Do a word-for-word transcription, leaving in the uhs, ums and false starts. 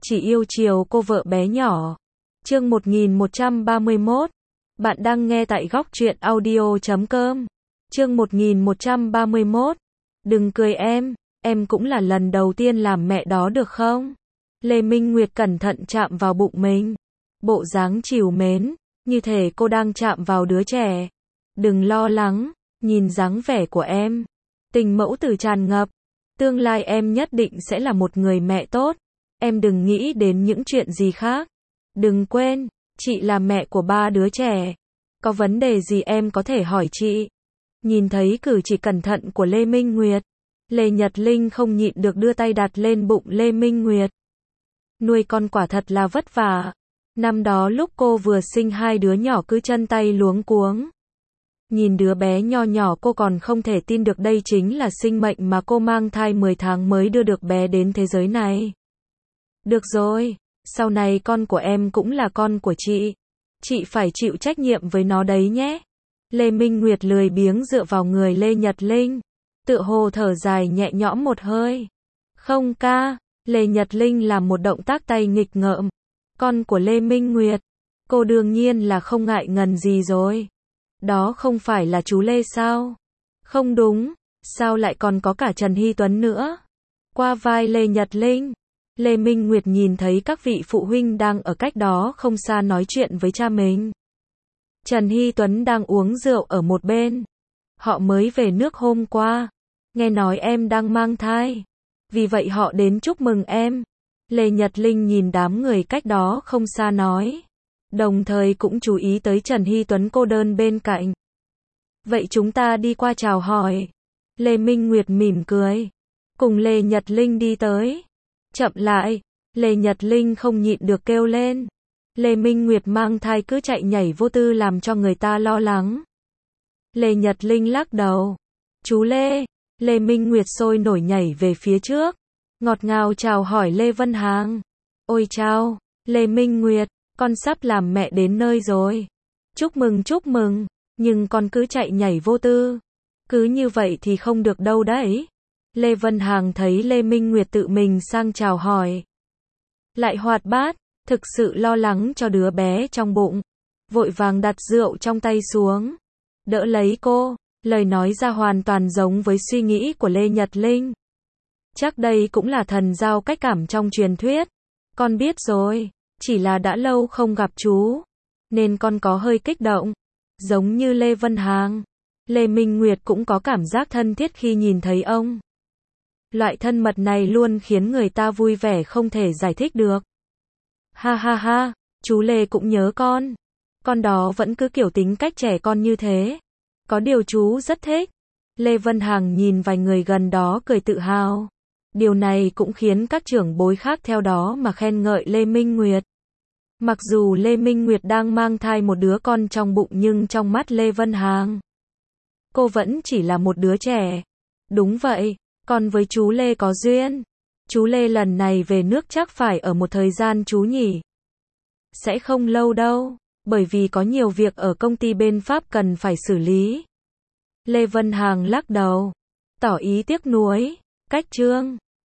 chỉ yêu chiều cô vợ bé nhỏ. Chương một nghìn một trăm ba mươi mốt. Bạn đang nghe tại góc truyện audio chấm com. Chương một nghìn một trăm ba mươi mốt. Đừng cười em, em cũng là lần đầu tiên làm mẹ đó được không? Lê Minh Nguyệt cẩn thận chạm vào bụng mình. Bộ dáng trìu mến, như thể cô đang chạm vào đứa trẻ. Đừng lo lắng, nhìn dáng vẻ của em. Tình mẫu tử tràn ngập. Tương lai em nhất định sẽ là một người mẹ tốt. Em đừng nghĩ đến những chuyện gì khác. Đừng quên, chị là mẹ của ba đứa trẻ. Có vấn đề gì em có thể hỏi chị. Nhìn thấy cử chỉ cẩn thận của Lê Minh Nguyệt, Lê Nhật Linh không nhịn được đưa tay đặt lên bụng Lê Minh Nguyệt. Nuôi con quả thật là vất vả. Năm đó lúc cô vừa sinh hai đứa nhỏ cứ chân tay luống cuống. Nhìn đứa bé nho nhỏ cô còn không thể tin được đây chính là sinh mệnh mà cô mang thai mười tháng mới đưa được bé đến thế giới này. Được rồi, sau này con của em cũng là con của chị. Chị phải chịu trách nhiệm với nó đấy nhé. Lê Minh Nguyệt lười biếng dựa vào người Lê Nhật Linh, tựa hồ thở dài nhẹ nhõm một hơi. Không ca, Lê Nhật Linh làm một động tác tay nghịch ngợm. Con của Lê Minh Nguyệt, cô đương nhiên là không ngại ngần gì rồi. Đó không phải là chú Lê sao? Không đúng, sao lại còn có cả Trần Hy Tuấn nữa? Qua vai Lê Nhật Linh, Lê Minh Nguyệt nhìn thấy các vị phụ huynh đang ở cách đó không xa nói chuyện với cha mình. Trần Hy Tuấn đang uống rượu ở một bên. Họ mới về nước hôm qua. Nghe nói em đang mang thai. Vì vậy họ đến chúc mừng em. Lê Nhật Linh nhìn đám người cách đó không xa nói. Đồng thời cũng chú ý tới Trần Hy Tuấn cô đơn bên cạnh. Vậy chúng ta đi qua chào hỏi. Lê Minh Nguyệt mỉm cười. Cùng Lê Nhật Linh đi tới. Chậm lại. Lê Nhật Linh không nhịn được kêu lên. Lê Minh Nguyệt mang thai cứ chạy nhảy vô tư làm cho người ta lo lắng. Lê Nhật Linh lắc đầu. Chú Lê. Lê Minh Nguyệt sôi nổi nhảy về phía trước. Ngọt ngào chào hỏi Lê Vân Hằng. Ôi chào, Lê Minh Nguyệt, con sắp làm mẹ đến nơi rồi. Chúc mừng chúc mừng, nhưng con cứ chạy nhảy vô tư. Cứ như vậy thì không được đâu đấy. Lê Vân Hằng thấy Lê Minh Nguyệt tự mình sang chào hỏi. Lại hoạt bát, thực sự lo lắng cho đứa bé trong bụng. Vội vàng đặt rượu trong tay xuống. Đỡ lấy cô, lời nói ra hoàn toàn giống với suy nghĩ của Lê Nhật Linh. Chắc đây cũng là thần giao cách cảm trong truyền thuyết. Con biết rồi, chỉ là đã lâu không gặp chú, nên con có hơi kích động. Giống như Lê Vân Hằng, Lê Minh Nguyệt cũng có cảm giác thân thiết khi nhìn thấy ông. Loại thân mật này luôn khiến người ta vui vẻ không thể giải thích được. Ha ha ha, chú Lê cũng nhớ con. Con đó vẫn cứ kiểu tính cách trẻ con như thế. Có điều chú rất thích. Lê Vân Hằng nhìn vài người gần đó cười tự hào. Điều này cũng khiến các trưởng bối khác theo đó mà khen ngợi Lê Minh Nguyệt. Mặc dù Lê Minh Nguyệt đang mang thai một đứa con trong bụng nhưng trong mắt Lê Vân Hằng, cô vẫn chỉ là một đứa trẻ. Đúng vậy, con với chú Lê có duyên. Chú Lê lần này về nước chắc phải ở một thời gian chú nhỉ? Sẽ không lâu đâu, bởi vì có nhiều việc ở công ty bên Pháp cần phải xử lý. Lê Vân Hằng lắc đầu, tỏ ý tiếc nuối. Cách Trương,